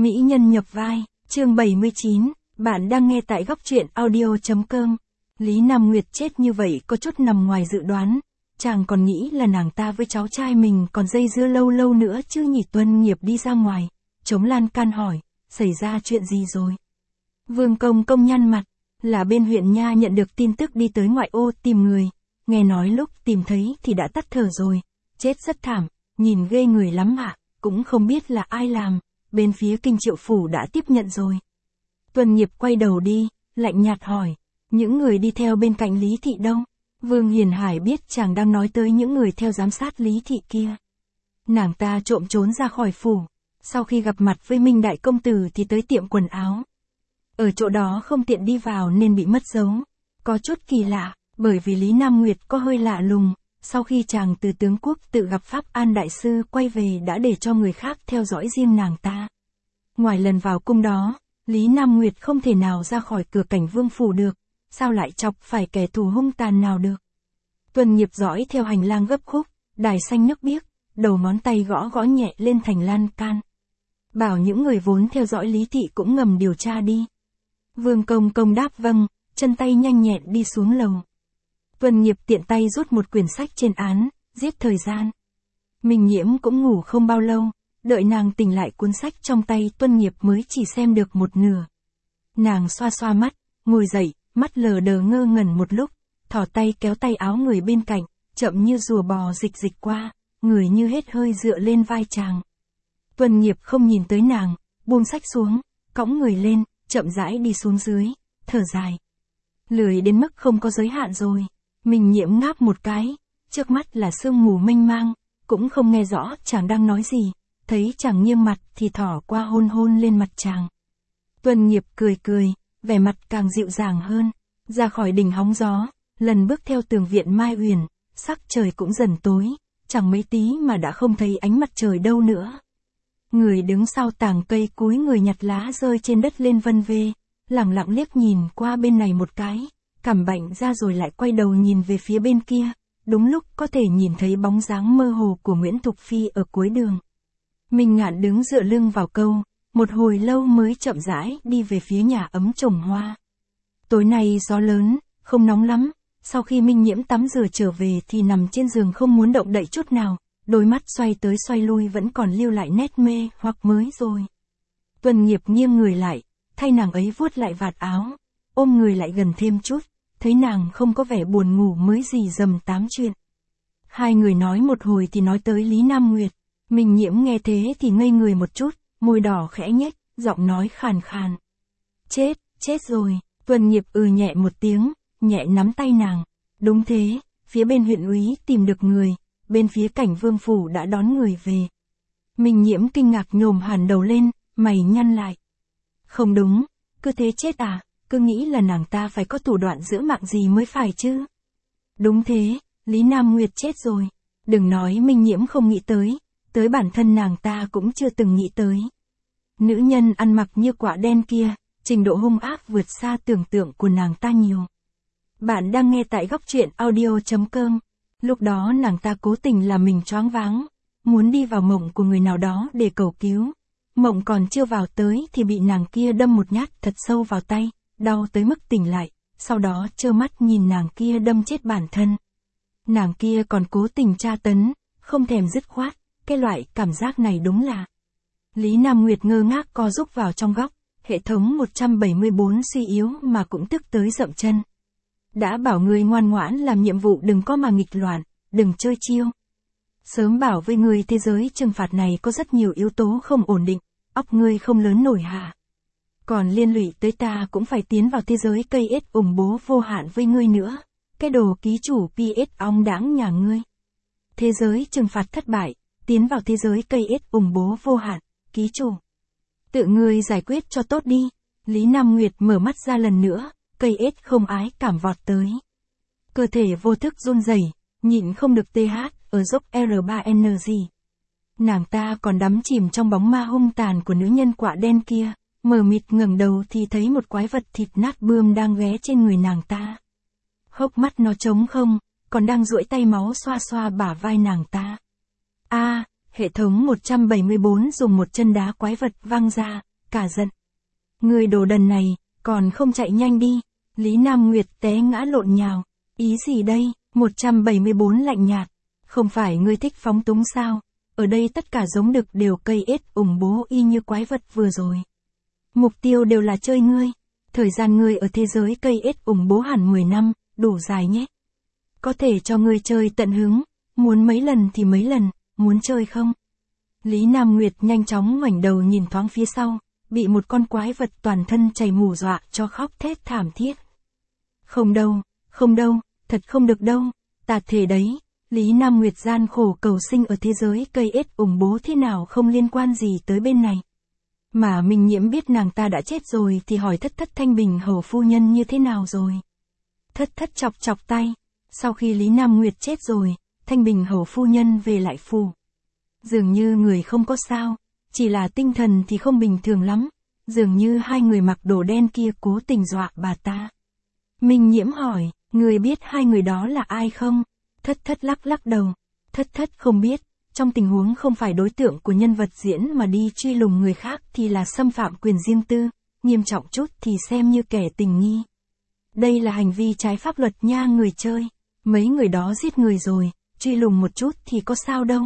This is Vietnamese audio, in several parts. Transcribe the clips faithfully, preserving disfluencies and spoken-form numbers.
Mỹ nhân nhập vai, chương bảy mươi chín, bạn đang nghe tại góc truyện audio chấm com. Lý Nam Nguyệt chết như vậy có chút nằm ngoài dự đoán, chàng còn nghĩ là nàng ta với cháu trai mình còn dây dưa lâu lâu nữa chứ nhỉ. Tuân Nghiệp đi ra ngoài, chống lan can hỏi, xảy ra chuyện gì rồi? Vương Công Công nhăn mặt, là bên huyện nha nhận được tin tức đi tới ngoại ô tìm người, nghe nói lúc tìm thấy thì đã tắt thở rồi, chết rất thảm, nhìn ghê người lắm ạ, cũng không biết là ai làm, bên phía Kinh Triệu Phủ đã tiếp nhận rồi. Tuân Nghiệp quay đầu đi, lạnh nhạt hỏi, những người đi theo bên cạnh Lý Thị đâu? Vương Hiền Hải biết chàng đang nói tới những người theo giám sát Lý Thị kia. Nàng ta trộm trốn ra khỏi phủ, sau khi gặp mặt với Minh Đại Công Tử thì tới tiệm quần áo. Ở chỗ đó không tiện đi vào nên bị mất dấu. Có chút kỳ lạ, bởi vì Lý Nam Nguyệt có hơi lạ lùng, sau khi chàng từ tướng quốc tự gặp Pháp An Đại Sư quay về đã để cho người khác theo dõi riêng nàng ta. Ngoài lần vào cung đó, Lý Nam Nguyệt không thể nào ra khỏi cửa cảnh vương phủ được, sao lại chọc phải kẻ thù hung tàn nào được. Tuân Nghiệp dõi theo hành lang gấp khúc, đài xanh nước biếc, đầu ngón tay gõ gõ nhẹ lên thành lan can. Bảo những người vốn theo dõi Lý Thị cũng ngầm điều tra đi. Vương Công Công đáp vâng, chân tay nhanh nhẹn đi xuống lầu. Tuân Nghiệp tiện tay rút một quyển sách trên án, giết thời gian. Minh Nhiễm cũng ngủ không bao lâu, đợi nàng tỉnh lại cuốn sách trong tay Tuân Nghiệp mới chỉ xem được một nửa. Nàng xoa xoa mắt, ngồi dậy, mắt lờ đờ ngơ ngẩn một lúc, thò tay kéo tay áo người bên cạnh, chậm như rùa bò dịch dịch qua, người như hết hơi dựa lên vai chàng. Tuân Nghiệp không nhìn tới nàng, buông sách xuống, cõng người lên, chậm rãi đi xuống dưới, thở dài. Lười đến mức không có giới hạn rồi. Minh Nhiễm ngáp một cái, trước mắt là sương mù mênh mang, cũng không nghe rõ chàng đang nói gì, thấy chàng nghiêng mặt thì thỏ qua hôn hôn lên mặt chàng. Tuân Nghiệp cười cười, vẻ mặt càng dịu dàng hơn, ra khỏi đỉnh hóng gió, lần bước theo tường viện Mai Uyển, sắc trời cũng dần tối, chẳng mấy tí mà đã không thấy ánh mặt trời đâu nữa. Người đứng sau tàng cây cúi người nhặt lá rơi trên đất lên vân vê, lẳng lặng liếc nhìn qua bên này một cái, cảm bệnh ra rồi lại quay đầu nhìn về phía bên kia, đúng lúc có thể nhìn thấy bóng dáng mơ hồ của Nguyễn Thục Phi ở cuối đường. Minh Ngạn đứng dựa lưng vào câu, một hồi lâu mới chậm rãi đi về phía nhà ấm trồng hoa. Tối nay gió lớn, không nóng lắm, sau khi Minh Nhiễm tắm rửa trở về thì nằm trên giường không muốn động đậy chút nào, đôi mắt xoay tới xoay lui vẫn còn lưu lại nét mê hoặc mới rồi. Tuân Nghiệp nghiêng người lại, thay nàng ấy vuốt lại vạt áo, ôm người lại gần thêm chút, thấy nàng không có vẻ buồn ngủ mới rì rầm tám chuyện. Hai người nói một hồi thì nói tới Lý Nam Nguyệt, Minh Nhiễm nghe thế thì ngây người một chút, môi đỏ khẽ nhếch, giọng nói khàn khàn. Chết, chết rồi. Tuân Nghiệp ừ nhẹ một tiếng, nhẹ nắm tay nàng. Đúng thế, phía bên huyện úy tìm được người, bên phía cảnh vương phủ đã đón người về. Minh Nhiễm kinh ngạc nhổm hẳn đầu lên, mày nhăn lại. Không đúng, cứ thế chết à, cứ nghĩ là nàng ta phải có thủ đoạn giữ mạng gì mới phải chứ. Đúng thế, Lý Nam Nguyệt chết rồi. Đừng nói Minh Nhiễm không nghĩ tới, tới bản thân nàng ta cũng chưa từng nghĩ tới. Nữ nhân ăn mặc như quả đen kia, trình độ hung ác vượt xa tưởng tượng của nàng ta nhiều. Bạn đang nghe tại góc truyện audio chấm com. Lúc đó nàng ta cố tình làm mình choáng váng, muốn đi vào mộng của người nào đó để cầu cứu. Mộng còn chưa vào tới thì bị nàng kia đâm một nhát thật sâu vào tay, đau tới mức tỉnh lại, sau đó trơ mắt nhìn nàng kia đâm chết bản thân. Nàng kia còn cố tình tra tấn, không thèm dứt khoát, cái loại cảm giác này đúng là. Lý Nam Nguyệt ngơ ngác co rúc vào trong góc, hệ thống một trăm bảy mươi bốn suy yếu mà cũng tức tới dậm chân. Đã bảo ngươi ngoan ngoãn làm nhiệm vụ đừng có mà nghịch loạn, đừng chơi chiêu. Sớm bảo với ngươi thế giới trừng phạt này có rất nhiều yếu tố không ổn định, óc ngươi không lớn nổi hả? Còn liên lụy tới ta cũng phải tiến vào thế giới cây ết ủng bố vô hạn với ngươi nữa, cái đồ ký chủ pê ét ong đáng nhà ngươi. Thế giới trừng phạt thất bại, tiến vào thế giới cây ết ủng bố vô hạn, ký chủ. Tự ngươi giải quyết cho tốt đi. Lý Nam Nguyệt mở mắt ra lần nữa, cây ết không ái cảm vọt tới. Cơ thể vô thức run rẩy, nhịn không được tê hát, ở dốc R ba N G. Nàng ta còn đắm chìm trong bóng ma hung tàn của nữ nhân quạ đen kia, mờ mịt ngẩng đầu thì thấy một quái vật thịt nát bươm đang ghé trên người nàng ta. Hốc mắt nó trống không, còn đang duỗi tay máu xoa xoa bả vai nàng ta. A, hệ thống một trăm bảy mươi bốn dùng một chân đá quái vật văng ra, cả giận. Người đồ đần này, còn không chạy nhanh đi. Lý Nam Nguyệt té ngã lộn nhào. Ý gì đây? một trăm bảy mươi bốn lạnh nhạt. Không phải ngươi thích phóng túng sao? Ở đây tất cả giống đực đều cây ết ủng bố y như quái vật vừa rồi. Mục tiêu đều là chơi ngươi. Thời gian ngươi ở thế giới cây ết ủng bố hẳn mười năm, đủ dài nhé. Có thể cho ngươi chơi tận hứng, muốn mấy lần thì mấy lần, muốn chơi không? Lý Nam Nguyệt nhanh chóng ngoảnh đầu nhìn thoáng phía sau, bị một con quái vật toàn thân chảy mù dọa cho khóc thét thảm thiết. Không đâu, không đâu, thật không được đâu, ta thề đấy, Lý Nam Nguyệt gian khổ cầu sinh ở thế giới cây ết ủng bố thế nào không liên quan gì tới bên này. Mà Minh Nhiễm biết nàng ta đã chết rồi thì hỏi thất thất Thanh Bình hầu phu nhân như thế nào rồi. Thất thất chọc chọc tay, sau khi Lý Nam Nguyệt chết rồi, Thanh Bình hầu phu nhân về lại phủ. Dường như người không có sao, chỉ là tinh thần thì không bình thường lắm, dường như hai người mặc đồ đen kia cố tình dọa bà ta. Minh Nhiễm hỏi, người biết hai người đó là ai không? Thất thất lắc lắc đầu, thất thất không biết, trong tình huống không phải đối tượng của nhân vật diễn mà đi truy lùng người khác thì là xâm phạm quyền riêng tư, nghiêm trọng chút thì xem như kẻ tình nghi. Đây là hành vi trái pháp luật nha người chơi, mấy người đó giết người rồi, truy lùng một chút thì có sao đâu.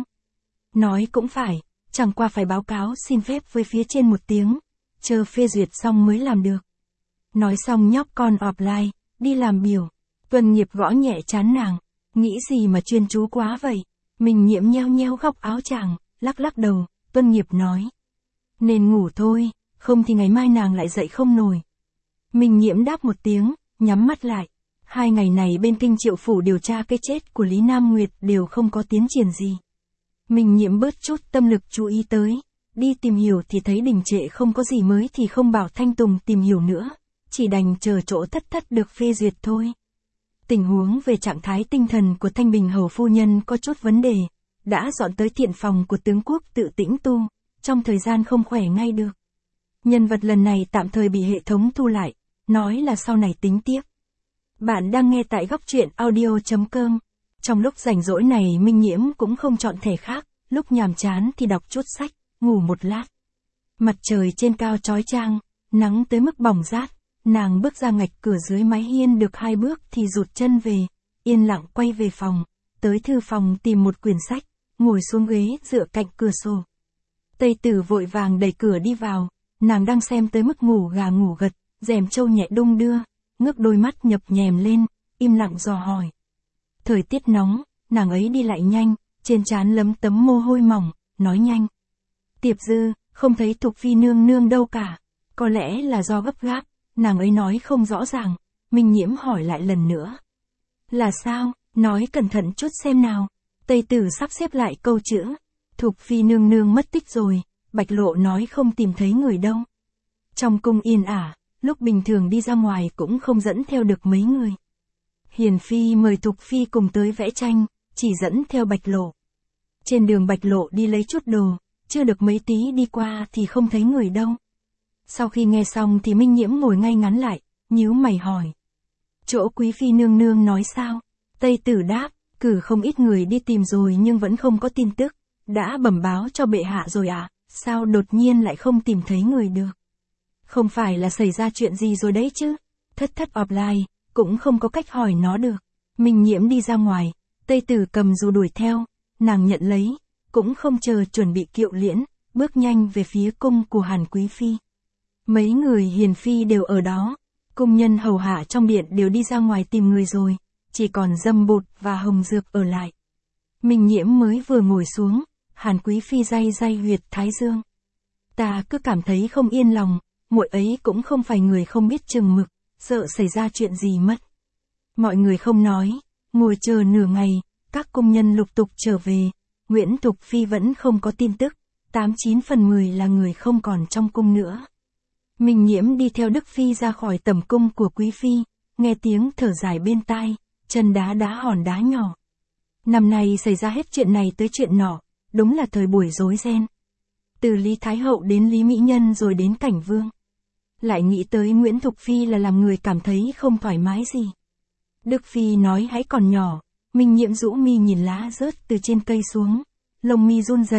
Nói cũng phải, chẳng qua phải báo cáo xin phép với phía trên một tiếng, chờ phê duyệt xong mới làm được. Nói xong nhóc con offline, đi làm biểu, Tuân Nghiệp gõ nhẹ trán nàng, nghĩ gì mà chuyên chú quá vậy. Mình Nhiễm nheo nheo góc áo chàng, lắc lắc đầu, Tuân Nghiệp nói. Nên ngủ thôi, không thì ngày mai nàng lại dậy không nổi. Mình Nhiễm đáp một tiếng, nhắm mắt lại. Hai ngày này bên Kinh Triệu Phủ điều tra cái chết của Lý Nam Nguyệt đều không có tiến triển gì. Mình Nhiễm bớt chút tâm lực chú ý tới. Đi tìm hiểu thì thấy đình trệ không có gì mới thì không bảo Thanh Tùng tìm hiểu nữa. Chỉ đành chờ chỗ thất thất được phê duyệt thôi. Tình huống về trạng thái tinh thần của Thanh Bình hầu phu nhân có chút vấn đề. Đã dọn tới thiện phòng của tướng quốc tự tĩnh tu. Trong thời gian không khỏe ngay được. Nhân vật lần này tạm thời bị hệ thống thu lại. Nói là sau này tính tiếp. Bạn đang nghe tại góc truyện audio chấm com. Trong lúc rảnh rỗi này Minh Nhiễm cũng không chọn thể khác, lúc nhàm chán thì đọc chút sách, ngủ một lát. Mặt trời trên cao chói chang, nắng tới mức bỏng rát, nàng bước ra ngạch cửa dưới mái hiên được hai bước thì rụt chân về, yên lặng quay về phòng, tới thư phòng tìm một quyển sách, ngồi xuống ghế dựa cạnh cửa sổ. Tây Tử vội vàng đẩy cửa đi vào, nàng đang xem tới mức ngủ gà ngủ gật, rèm trâu nhẹ đung đưa, ngước đôi mắt nhập nhèm lên, im lặng dò hỏi. Thời tiết nóng, nàng ấy đi lại nhanh, trên trán lấm tấm mồ hôi mỏng, nói nhanh. Tiệp Dư, không thấy Thục Phi nương nương đâu cả, có lẽ là do gấp gáp, nàng ấy nói không rõ ràng, Minh Nhiễm hỏi lại lần nữa. Là sao, nói cẩn thận chút xem nào. Tây Tử sắp xếp lại câu chữ, Thục Phi nương nương mất tích rồi, Bạch Lộ nói không tìm thấy người đâu. Trong cung yên ả, lúc bình thường đi ra ngoài cũng không dẫn theo được mấy người. Hiền Phi mời Thục Phi cùng tới vẽ tranh, chỉ dẫn theo Bạch Lộ. Trên đường Bạch Lộ đi lấy chút đồ, chưa được mấy tí đi qua thì không thấy người đâu. Sau khi nghe xong thì Minh Nhiễm ngồi ngay ngắn lại, nhíu mày hỏi. Chỗ Quý Phi nương nương nói sao? Tây Tử đáp, cử không ít người đi tìm rồi nhưng vẫn không có tin tức. Đã bẩm báo cho bệ hạ rồi ạ, à? Sao đột nhiên lại không tìm thấy người được? Không phải là xảy ra chuyện gì rồi đấy chứ? Thất thất offline, cũng không có cách hỏi nó được. Minh Nhiễm đi ra ngoài, Tây Tử cầm dù đuổi theo, nàng nhận lấy, cũng không chờ chuẩn bị kiệu liễn, bước nhanh về phía cung của Hàn Quý Phi. Mấy người hiền phi đều ở đó, cung nhân hầu hạ trong điện đều đi ra ngoài tìm người rồi, chỉ còn Dâm Bụt và Hồng Dược ở lại. Minh Nhiễm mới vừa ngồi xuống, Hàn Quý Phi day day huyệt thái dương. Ta cứ cảm thấy không yên lòng, muội ấy cũng không phải người không biết chừng mực, sợ xảy ra chuyện gì mất. Mọi người không nói, ngồi chờ nửa ngày, các công nhân lục tục trở về, Nguyễn Thục Phi vẫn không có tin tức, tám chín phần mười là người không còn trong cung nữa. Minh Nhiễm đi theo Đức Phi ra khỏi tầm cung của Quý Phi, nghe tiếng thở dài bên tai, chân đá đá hòn đá nhỏ. Năm nay xảy ra hết chuyện này tới chuyện nọ, đúng là thời buổi rối ren. Từ Lý Thái Hậu đến Lý Mỹ Nhân rồi đến Cảnh Vương. Lại nghĩ tới Nguyễn Thục Phi là làm người cảm thấy không thoải mái gì. Đức Phi nói hãy còn nhỏ, Minh Nhiễm rũ mi nhìn lá rớt từ trên cây xuống, lông mi run rẩy,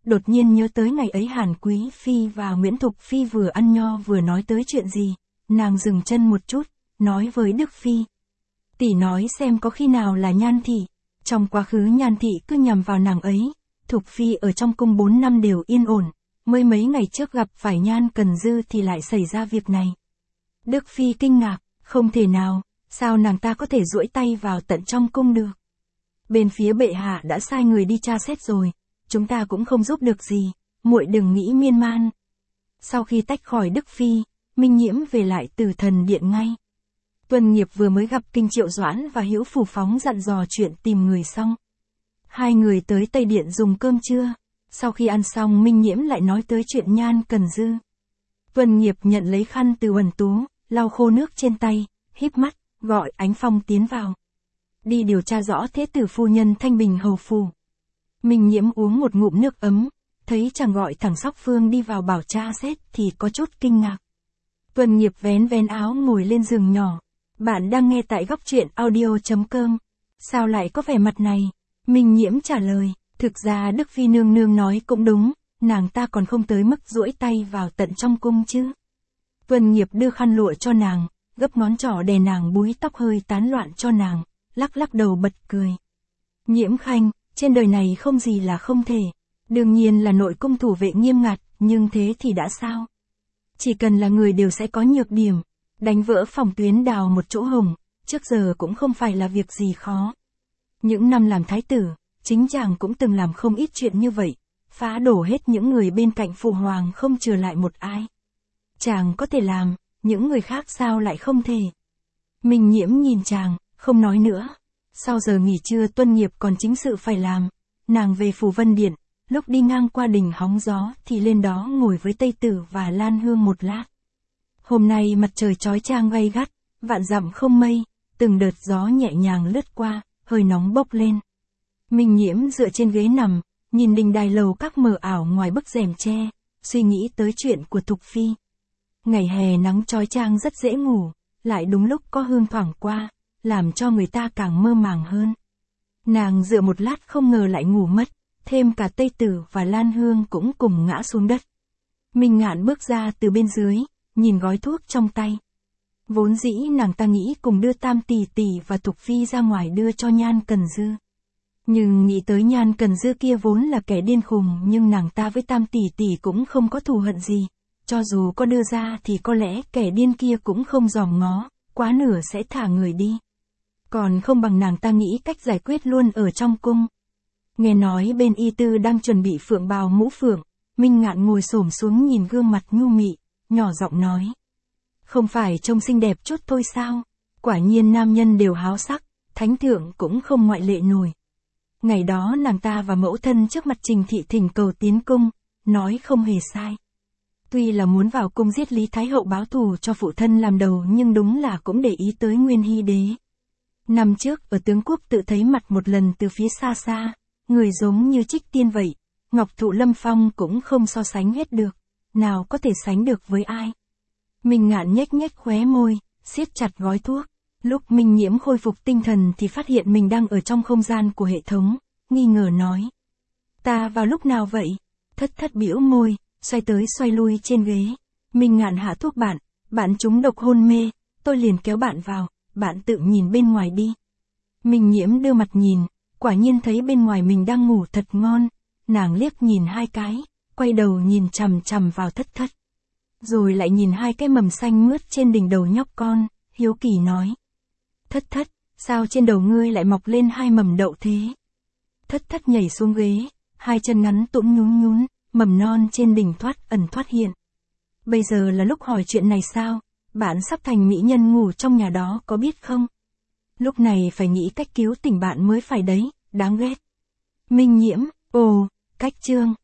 đột nhiên nhớ tới ngày ấy Hàn Quý Phi và Nguyễn Thục Phi vừa ăn nho vừa nói tới chuyện gì, nàng dừng chân một chút, nói với Đức Phi. Tỷ nói xem có khi nào là Nhan Thị, trong quá khứ Nhan Thị cứ nhằm vào nàng ấy, Thục Phi ở trong cung bốn năm đều yên ổn, mới mấy ngày trước gặp phải Nhan Cần Dư thì lại xảy ra việc này. Đức Phi kinh ngạc, không thể nào, sao nàng ta có thể duỗi tay vào tận trong cung được. Bên phía bệ hạ đã sai người đi tra xét rồi, chúng ta cũng không giúp được gì, muội đừng nghĩ miên man. Sau khi tách khỏi Đức Phi, Minh Nhiễm về lại Từ Thần Điện ngay. Tuân Nghiệp vừa mới gặp Kinh Triệu Doãn và Hữu Phủ Phóng dặn dò chuyện tìm người xong. Hai người tới Tây Điện dùng cơm trưa, sau khi ăn xong Minh Nhiễm lại nói tới chuyện Nhan Cần Dư. Tuân Nghiệp nhận lấy khăn từ Uẩn Tú, lau khô nước trên tay, híp mắt, gọi Ánh Phong tiến vào. Đi điều tra rõ thế tử phu nhân Thanh Bình hầu phủ. Minh Nhiễm uống một ngụm nước ấm, thấy chàng gọi thằng Sóc Phương đi vào bảo tra xét thì có chút kinh ngạc. Tuân Nghiệp vén vén áo ngồi lên giường nhỏ. Bạn đang nghe tại góc truyện audio chấm com. Sao lại có vẻ mặt này? Minh Nhiễm trả lời, thực ra Đức Phi nương nương nói cũng đúng, nàng ta còn không tới mức duỗi tay vào tận trong cung chứ. Tuân Nghiệp đưa khăn lụa cho nàng, gấp ngón trỏ đè nàng búi tóc hơi tán loạn cho nàng, lắc lắc đầu bật cười. Nhiễm Khanh, trên đời này không gì là không thể. Đương nhiên là nội cung thủ vệ nghiêm ngặt, nhưng thế thì đã sao? Chỉ cần là người đều sẽ có nhược điểm. Đánh vỡ phòng tuyến đào một chỗ hổng, trước giờ cũng không phải là việc gì khó. Những năm làm thái tử, chính chàng cũng từng làm không ít chuyện như vậy, phá đổ hết những người bên cạnh phụ hoàng không trừ lại một ai. Chàng có thể làm, những người khác sao lại không thể. Minh Nhiễm nhìn chàng, không nói nữa. Sau giờ nghỉ trưa Tuân Nghiệp còn chính sự phải làm. Nàng về Phù Vân Điện, lúc đi ngang qua đình hóng gió thì lên đó ngồi với Tây Tử và Lan Hương một lát. Hôm nay mặt trời chói chang gay gắt, vạn dặm không mây, từng đợt gió nhẹ nhàng lướt qua, hơi nóng bốc lên. Minh Nhiễm dựa trên ghế nằm, nhìn đình đài lầu các mờ ảo ngoài bức rèm tre, suy nghĩ tới chuyện của Thục Phi. Ngày hè nắng chói chang rất dễ ngủ, lại đúng lúc có hương thoảng qua, làm cho người ta càng mơ màng hơn. Nàng dựa một lát không ngờ lại ngủ mất, thêm cả Tây Tử và Lan Hương cũng cùng ngã xuống đất. Minh Ngạn bước ra từ bên dưới, nhìn gói thuốc trong tay. Vốn dĩ nàng ta nghĩ cùng đưa Tam tỷ tỷ và Thục Phi ra ngoài đưa cho Nhan Cần Dư. Nhưng nghĩ tới Nhan Cần Dư kia vốn là kẻ điên khùng, nhưng nàng ta với Tam tỷ tỷ cũng không có thù hận gì. Cho dù có đưa ra thì có lẽ kẻ điên kia cũng không dòm ngó, quá nửa sẽ thả người đi. Còn không bằng nàng ta nghĩ cách giải quyết luôn ở trong cung. Nghe nói bên y tư đang chuẩn bị phượng bào mũ phượng, Minh Ngạn ngồi xổm xuống nhìn gương mặt nhu mị, nhỏ giọng nói. Không phải trông xinh đẹp chút thôi sao? Quả nhiên nam nhân đều háo sắc, thánh thượng cũng không ngoại lệ nổi. Ngày đó nàng ta và mẫu thân trước mặt Trình Thị thỉnh cầu tiến cung, nói không hề sai. Tuy là muốn vào cung giết Lý Thái Hậu báo thù cho phụ thân làm đầu nhưng đúng là cũng để ý tới Nguyên Hy Đế. Năm trước ở tướng quốc tự thấy mặt một lần từ phía xa xa, người giống như trích tiên vậy, Ngọc Thụ Lâm Phong cũng không so sánh hết được, nào có thể sánh được với ai. Minh Ngạn nhếch nhếch khóe môi, siết chặt gói thuốc. Lúc Minh Nhiễm khôi phục tinh thần thì phát hiện mình đang ở trong không gian của hệ thống, nghi ngờ nói. Ta vào lúc nào vậy? Thất thất bĩu môi, xoay tới xoay lui trên ghế. Minh Ngạn hạ thuốc bạn, bạn trúng độc hôn mê, tôi liền kéo bạn vào, bạn tự nhìn bên ngoài đi. Minh Nhiễm đưa mặt nhìn, quả nhiên thấy bên ngoài mình đang ngủ thật ngon, nàng liếc nhìn hai cái, quay đầu nhìn chằm chằm vào thất thất. Rồi lại nhìn hai cái mầm xanh mướt trên đỉnh đầu nhóc con, hiếu kỳ nói. Thất thất, sao trên đầu ngươi lại mọc lên hai mầm đậu thế? Thất thất nhảy xuống ghế, hai chân ngắn tũm nhún nhún, mầm non trên đỉnh thoát ẩn thoát hiện. Bây giờ là lúc hỏi chuyện này sao? Bạn sắp thành mỹ nhân ngủ trong nhà đó có biết không? Lúc này phải nghĩ cách cứu tỉnh bạn mới phải đấy, đáng ghét. Minh Nhiễm, ồ, cách chương.